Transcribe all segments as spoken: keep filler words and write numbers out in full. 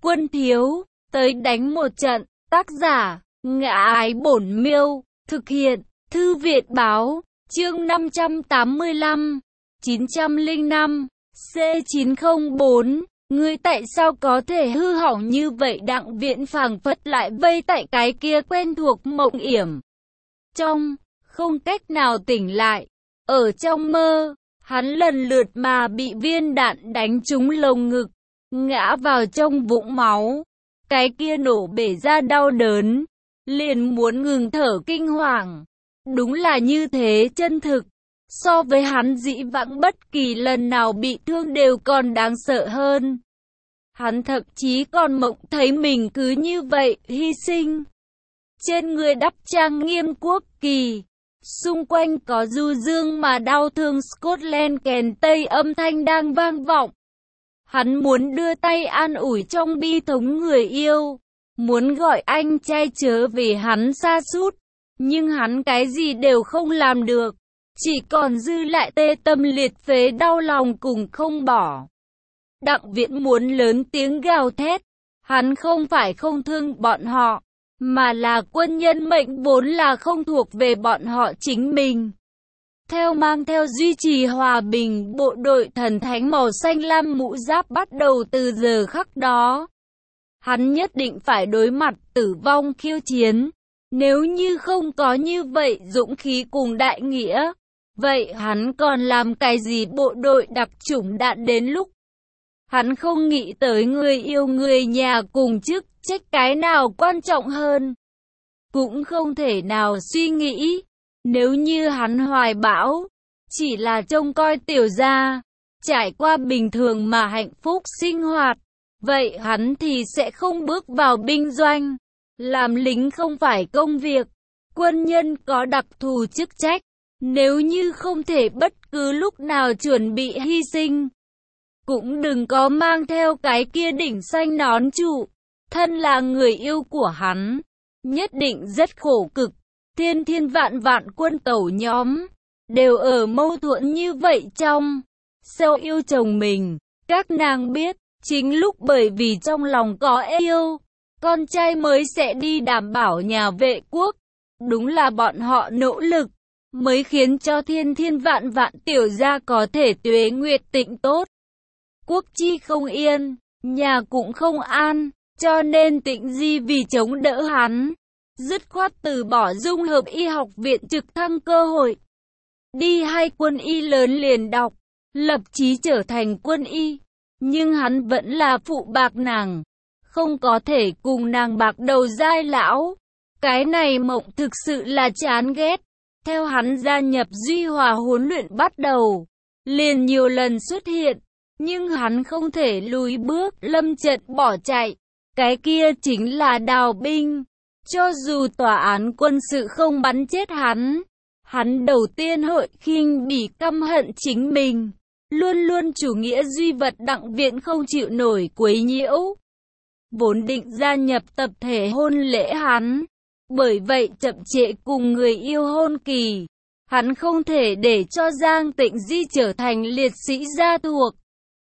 Quân thiếu, tới đánh một trận. Tác giả, Ngã Ái Bổn Miêu. Thực hiện, Thư viện Báo. Chương năm trăm tám mươi lăm, chín trăm lẻ năm, C chín không bốn. Ngươi tại sao có thể hư hỏng như vậy? Đặng Viễn phảng phất lại vây tại cái kia quen thuộc mộng yểm. Trong, không cách nào tỉnh lại. Ở trong mơ, hắn lần lượt mà bị viên đạn đánh trúng lồng ngực, ngã vào trong vũng máu. Cái kia nổ bể ra đau đớn, liền muốn ngừng thở kinh hoàng. Đúng là như thế chân thực. So với hắn dĩ vãng bất kỳ lần nào bị thương đều còn đáng sợ hơn. Hắn thậm chí còn mộng thấy mình cứ như vậy hy sinh. Trên người đắp trang nghiêm quốc kỳ, xung quanh có du dương mà đau thương Scotland kèn tây âm thanh đang vang vọng. Hắn muốn đưa tay an ủi trong bi thống người yêu, muốn gọi anh trai chớ vì hắn sa sút, nhưng hắn cái gì đều không làm được, chỉ còn dư lại tê tâm liệt phế đau lòng cùng không bỏ. Đặng Viễn muốn lớn tiếng gào thét, hắn không phải không thương bọn họ, mà là quân nhân mệnh vốn là không thuộc về bọn họ chính mình. Theo mang theo duy trì hòa bình, bộ đội thần thánh màu xanh lam mũ giáp bắt đầu từ giờ khắc đó. Hắn nhất định phải đối mặt tử vong khiêu chiến. Nếu như không có như vậy dũng khí cùng đại nghĩa, vậy hắn còn làm cái gì bộ đội đặc chủng đạn đến lúc. Hắn không nghĩ tới người yêu người nhà cùng chức trách cái nào quan trọng hơn. Cũng không thể nào suy nghĩ, nếu như hắn hoài bão, chỉ là trông coi tiểu gia, trải qua bình thường mà hạnh phúc sinh hoạt, vậy hắn thì sẽ không bước vào binh doanh. Làm lính không phải công việc, quân nhân có đặc thù chức trách, nếu như không thể bất cứ lúc nào chuẩn bị hy sinh, cũng đừng có mang theo cái kia đỉnh xanh nón trụ. Thân là người yêu của hắn, nhất định rất khổ cực. Thiên thiên vạn vạn quân tẩu nhóm, đều ở mâu thuẫn như vậy trong. Sao yêu chồng mình, các nàng biết, chính lúc bởi vì trong lòng có yêu, con trai mới sẽ đi đảm bảo nhà vệ quốc. Đúng là bọn họ nỗ lực, mới khiến cho thiên thiên vạn vạn tiểu gia có thể tuế nguyệt tịnh tốt. Quốc chi không yên, nhà cũng không an, cho nên Tịnh Di vì chống đỡ hắn, dứt khoát từ bỏ dung hợp y học viện trực thăng cơ hội. Đi hai quân y lớn liền đọc, lập chí trở thành quân y, nhưng hắn vẫn là phụ bạc nàng, không có thể cùng nàng bạc đầu giai lão. Cái này mộng thực sự là chán ghét. Theo hắn gia nhập Duy Hòa huấn luyện bắt đầu, liền nhiều lần xuất hiện, nhưng hắn không thể lùi bước, lâm trận bỏ chạy. Cái kia chính là đào binh. Cho dù tòa án quân sự không bắn chết hắn, hắn đầu tiên hội khinh bỉ căm hận chính mình. Luôn luôn chủ nghĩa duy vật Đặng Viễn không chịu nổi quấy nhiễu. Vốn định gia nhập tập thể hôn lễ hắn, bởi vậy chậm trễ cùng người yêu hôn kỳ. Hắn không thể để cho Giang Tịnh Di trở thành liệt sĩ gia thuộc.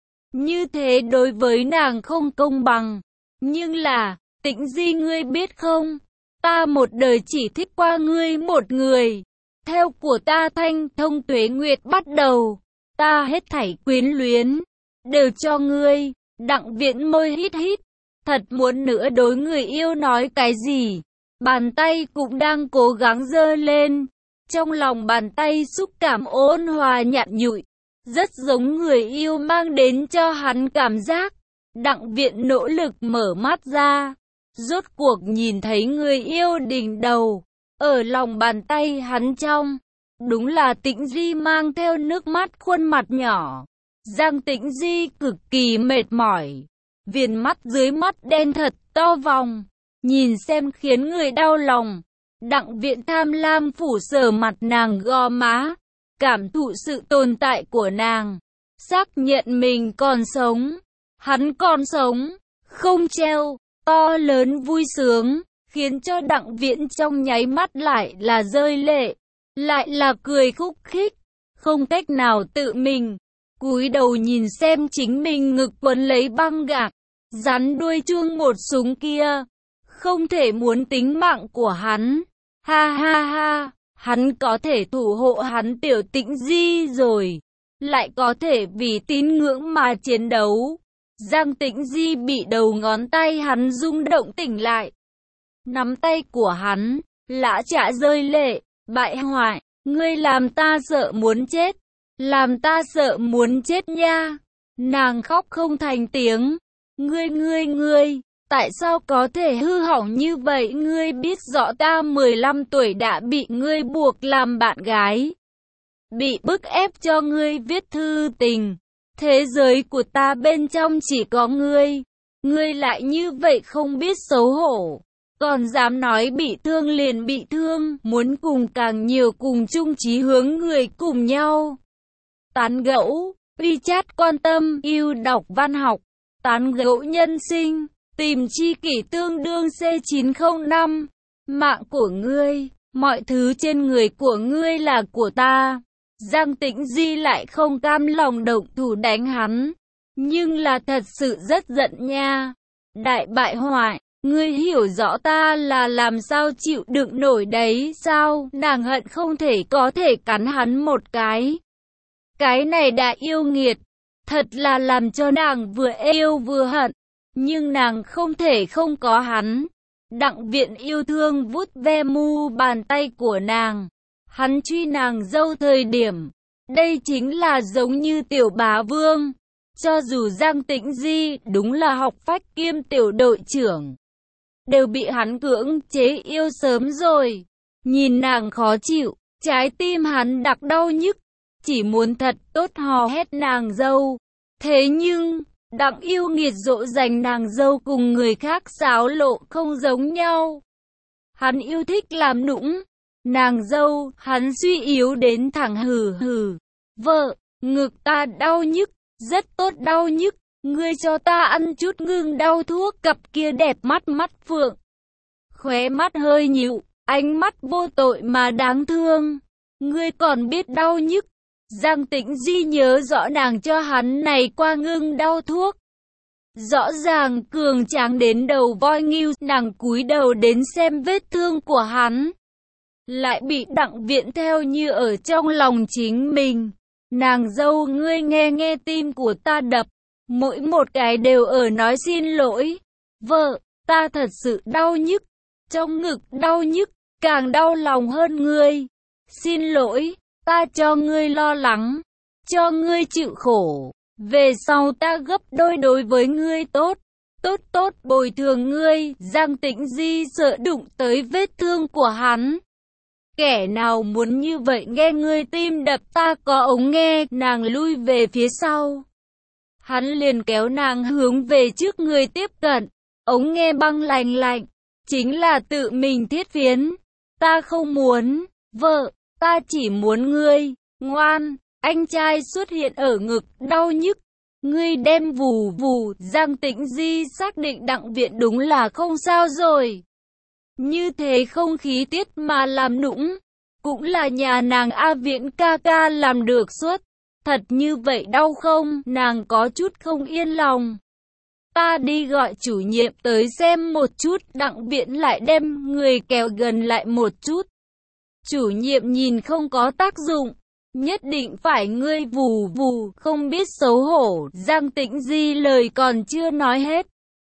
Như thế đối với nàng không công bằng. Nhưng là, Tịnh Di ngươi biết không, ta một đời chỉ thích qua ngươi một người. Theo của ta thanh thông tuế nguyệt bắt đầu, ta hết thảy quyến luyến, đều cho ngươi. Đặng Viễn môi hít hít, thật muốn nữa đối người yêu nói cái gì. Bàn tay cũng đang cố gắng giơ lên, trong lòng bàn tay xúc cảm ôn hòa nhạt nhụi, rất giống người yêu mang đến cho hắn cảm giác. Đặng Viễn nỗ lực mở mắt ra, rốt cuộc nhìn thấy người yêu đỉnh đầu, ở lòng bàn tay hắn trong. Đúng là Tịnh Di mang theo nước mắt khuôn mặt nhỏ. Giang Tịnh Di cực kỳ mệt mỏi, viền mắt dưới mắt đen thật to vòng, nhìn xem khiến người đau lòng. Đặng Viễn tham lam phủ sờ mặt nàng gò má, cảm thụ sự tồn tại của nàng, xác nhận mình còn sống. Hắn còn sống, không treo, to lớn vui sướng, khiến cho Đặng Viễn trong nháy mắt lại là rơi lệ, lại là cười khúc khích, không cách nào tự mình. Cúi đầu nhìn xem chính mình ngực quấn lấy băng gạc, Rắn đuôi chuông một súng kia, không thể muốn tính mạng của hắn. Ha ha ha, hắn có thể thủ hộ hắn Tiểu Tĩnh Di rồi, lại có thể vì tín ngưỡng mà chiến đấu. Giang Tĩnh Di bị đầu ngón tay hắn rung động tỉnh lại. Nắm tay của hắn, lã chả rơi lệ, bại hoại, ngươi làm ta sợ muốn chết, làm ta sợ muốn chết nha. Nàng khóc không thành tiếng. Ngươi ngươi ngươi, tại sao có thể hư hỏng như vậy? Ngươi biết rõ ta mười lăm tuổi đã bị ngươi buộc làm bạn gái, bị bức ép cho ngươi viết thư tình. Thế giới của ta bên trong chỉ có ngươi, ngươi lại như vậy không biết xấu hổ, còn dám nói bị thương liền bị thương, muốn cùng càng nhiều cùng chung chí hướng người cùng nhau. Tán gẫu, WeChat quan tâm, yêu đọc văn học, tán gẫu nhân sinh, tìm tri kỷ tương đương C chín không năm. Mạng của ngươi, mọi thứ trên người của ngươi là của ta. Giang Tĩnh Di lại không cam lòng động thủ đánh hắn, nhưng là thật sự rất giận nha. Đại bại hoại, ngươi hiểu rõ ta là làm sao chịu đựng nổi đấy sao? Nàng hận không thể có thể cắn hắn một cái. Cái này đã yêu nghiệt, thật là làm cho nàng vừa yêu vừa hận, nhưng nàng không thể không có hắn. Đặng Viện yêu thương vuốt ve mu bàn tay của nàng. Hắn truy nàng dâu thời điểm, đây chính là giống như tiểu bá vương. Cho dù Giang Tĩnh Di đúng là học phách kiêm tiểu đội trưởng, đều bị hắn cưỡng chế yêu sớm rồi. Nhìn nàng khó chịu, trái tim hắn đặc đau nhức, chỉ muốn thật tốt hò hét nàng dâu. Thế nhưng, Đặng yêu nghiệt dỗ dành nàng dâu cùng người khác xáo lộ không giống nhau. Hắn yêu thích làm nũng nàng dâu, hắn suy yếu đến thẳng hừ hừ. Vợ, ngực ta đau nhức, rất tốt đau nhức, ngươi cho ta ăn chút ngưng đau thuốc. Cặp kia đẹp mắt mắt phượng, khóe mắt hơi nhịu, ánh mắt vô tội mà đáng thương. Ngươi còn biết đau nhức. Giang Tĩnh Di nhớ rõ nàng cho hắn này qua ngưng đau thuốc. Rõ ràng cường tráng đến đầu voi nghiêu, nàng cúi đầu đến xem vết thương của hắn, lại bị Đặng Viện theo như ở trong lòng chính mình. Nàng dâu, ngươi nghe nghe tim của ta đập, mỗi một cái đều ở nói xin lỗi. Vợ, ta thật sự đau nhức, trong ngực đau nhức, càng đau lòng hơn ngươi. Xin lỗi, ta cho ngươi lo lắng, cho ngươi chịu khổ. Về sau ta gấp đôi đối với ngươi tốt, tốt tốt bồi thường ngươi. Giang Tĩnh Di sợ đụng tới vết thương của hắn. Kẻ nào muốn như vậy nghe ngươi tim đập, ta có ống nghe. Nàng lui về phía sau, hắn liền kéo nàng hướng về trước người tiếp cận. Ống nghe băng lạnh lạnh, chính là tự mình thiết phiến. Ta không muốn, vợ, ta chỉ muốn ngươi ngoan. Anh trai xuất hiện ở ngực, đau nhức, ngươi đem vù vù. Giang Tĩnh Di xác định Đặng Viện đúng là không sao rồi. Như thế không khí tiết mà làm nũng, cũng là nhà nàng A Viễn ca ca làm được suốt. Thật như vậy đau không? Nàng có chút không yên lòng. Ta đi gọi chủ nhiệm tới xem một chút. Đặng Viện lại đem người kéo gần lại một chút. Chủ nhiệm nhìn không có tác dụng, nhất định phải ngươi vù vù, không biết xấu hổ. Giang Tĩnh Di lời còn chưa nói hết,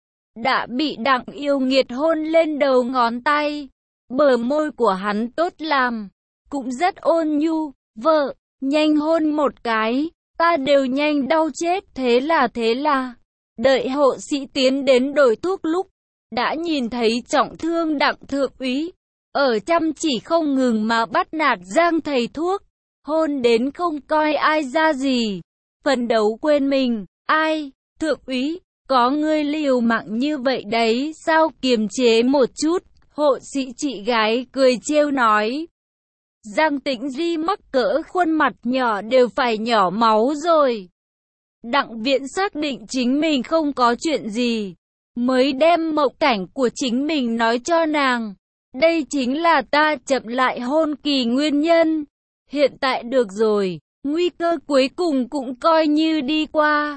đã bị Đặng yêu nghiệt hôn lên đầu ngón tay. Bờ môi của hắn tốt làm, cũng rất ôn nhu. Vợ, nhanh hôn một cái, ta đều nhanh đau chết. Thế là thế là, đợi hộ sĩ tiến đến đổi thuốc lúc, đã nhìn thấy trọng thương Đặng thượng úy, ở chăm chỉ không ngừng mà bắt nạt Giang thầy thuốc. Hôn đến không coi ai ra gì, phấn đấu quên mình. Ai, thượng úy, có ngươi liều mạng như vậy đấy sao? Kiềm chế một chút, hộ sĩ chị gái cười trêu nói. Giang Tĩnh Di mắc cỡ khuôn mặt nhỏ đều phải nhỏ máu rồi. Đặng Viện xác định chính mình không có chuyện gì, mới đem mộng cảnh của chính mình nói cho nàng. Đây chính là ta chậm lại hôn kỳ nguyên nhân. Hiện tại được rồi, nguy cơ cuối cùng cũng coi như đi qua.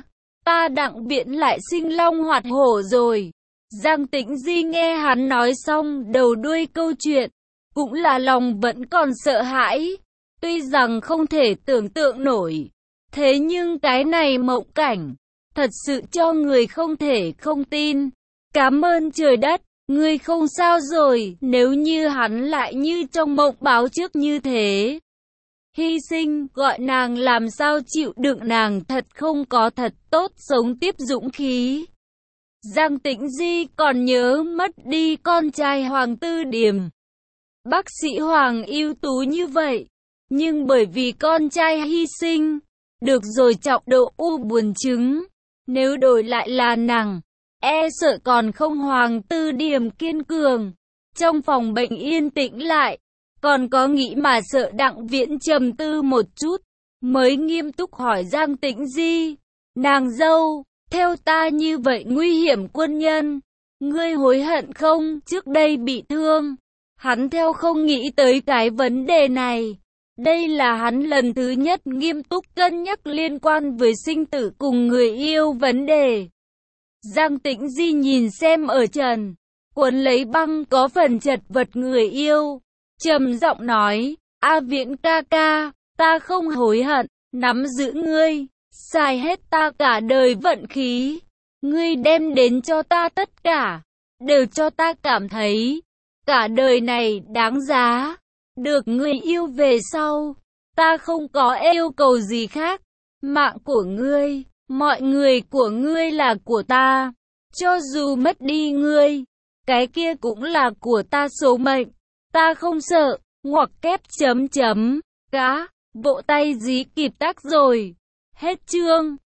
ta Đặng Viễn lại sinh long hoạt hổ rồi. Giang Tĩnh Di nghe hắn nói xong đầu đuôi câu chuyện, cũng là lòng vẫn còn sợ hãi. Tuy rằng không thể tưởng tượng nổi, thế nhưng cái này mộng cảnh, thật sự cho người không thể không tin. Cảm ơn trời đất, ngươi không sao rồi, nếu như hắn lại như trong mộng báo trước như thế. Hy sinh, gọi nàng làm sao chịu đựng, nàng thật không có thật tốt sống tiếp dũng khí. Giang Tĩnh Di còn nhớ mất đi con trai Hoàng Tư Điềm. Bác sĩ Hoàng ưu tú như vậy, nhưng bởi vì con trai hy sinh, được rồi trọng độ u buồng trứng. Nếu đổi lại là nàng, e sợ còn không Hoàng Tư Điềm kiên cường. Trong phòng bệnh yên tĩnh lại, còn có nghĩ mà sợ. Đặng Viễn trầm tư một chút, mới nghiêm túc hỏi Giang Tĩnh Di, nàng dâu, theo ta như vậy nguy hiểm quân nhân, ngươi hối hận không? Trước đây bị thương, hắn theo không nghĩ tới cái vấn đề này. Đây là hắn lần thứ nhất nghiêm túc cân nhắc liên quan với sinh tử cùng người yêu vấn đề. Giang Tĩnh Di nhìn xem ở trần, quấn lấy băng có phần chật vật người yêu, trầm giọng nói, A Viễn ca ca, ta không hối hận, nắm giữ ngươi, xài hết ta cả đời vận khí. Ngươi đem đến cho ta tất cả, đều cho ta cảm thấy, cả đời này đáng giá. Được người yêu về sau, ta không có yêu cầu gì khác. Mạng của ngươi, mọi người của ngươi là của ta. Cho dù mất đi ngươi, cái kia cũng là của ta số mệnh. Ta không sợ, ngoặc kép chấm chấm, cá, vỗ tay dí kịp tác rồi. Hết chương.